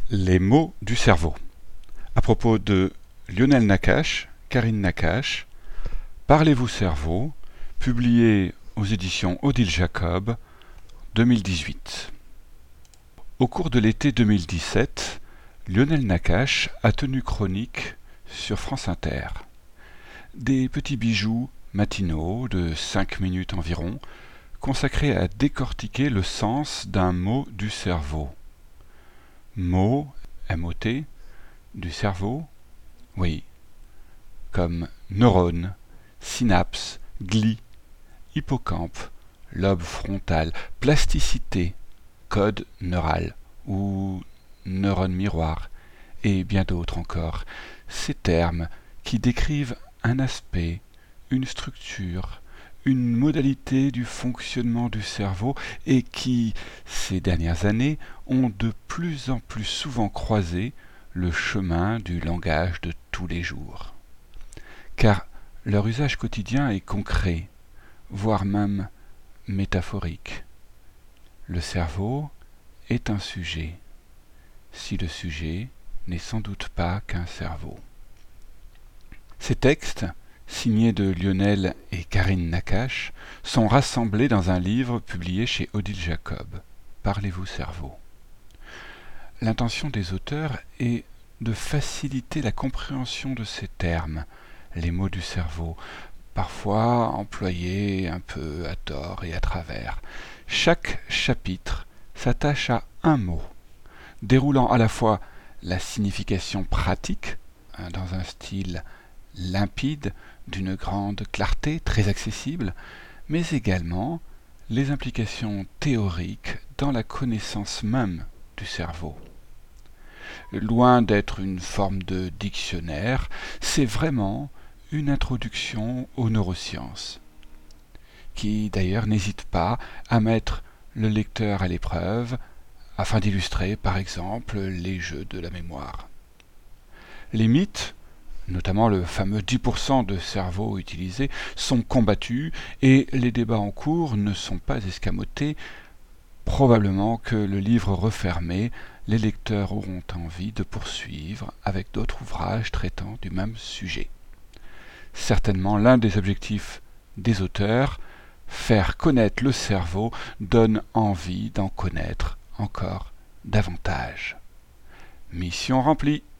Les mots du cerveau. À propos de Lionel Nakache, Karine Nakache, Parlez-vous cerveau, publié aux éditions Odile Jacob, 2018. Au cours de l'été 2017, Lionel Nakache a tenu chronique sur France Inter. Des petits bijoux matinaux de 5 minutes environ, consacrés à décortiquer le sens d'un mot du cerveau. Mot, M-O-T, du cerveau, oui, comme neurone, synapse, glie, hippocampe, lobe frontal, plasticité, code neural ou neurone miroir, et bien d'autres encore, ces termes qui décrivent un aspect, une structure, une modalité du fonctionnement du cerveau et qui, ces dernières années, ont de plus en plus souvent croisé le chemin du langage de tous les jours. Car leur usage quotidien est concret, voire même métaphorique. Le cerveau est un sujet, si le sujet n'est sans doute pas qu'un cerveau. Ces textes, signés de Lionel et Karine Nakache, sont rassemblés dans un livre publié chez Odile Jacob, Parlez-vous cerveau. L'intention des auteurs est de faciliter la compréhension de ces termes, les mots du cerveau, parfois employés un peu à tort et à travers. Chaque chapitre s'attache à un mot, déroulant à la fois la signification pratique, dans un style limpide, d'une grande clarté, très accessible, mais également les implications théoriques dans la connaissance même du cerveau. Loin d'être une forme de dictionnaire, c'est vraiment une introduction aux neurosciences, qui d'ailleurs n'hésite pas à mettre le lecteur à l'épreuve afin d'illustrer par exemple les jeux de la mémoire. Les mythes, notamment le fameux 10% de cerveau utilisé, sont combattus et les débats en cours ne sont pas escamotés. Probablement que le livre refermé, les lecteurs auront envie de poursuivre avec d'autres ouvrages traitant du même sujet. Certainement l'un des objectifs des auteurs, faire connaître le cerveau, donne envie d'en connaître encore davantage. Mission remplie.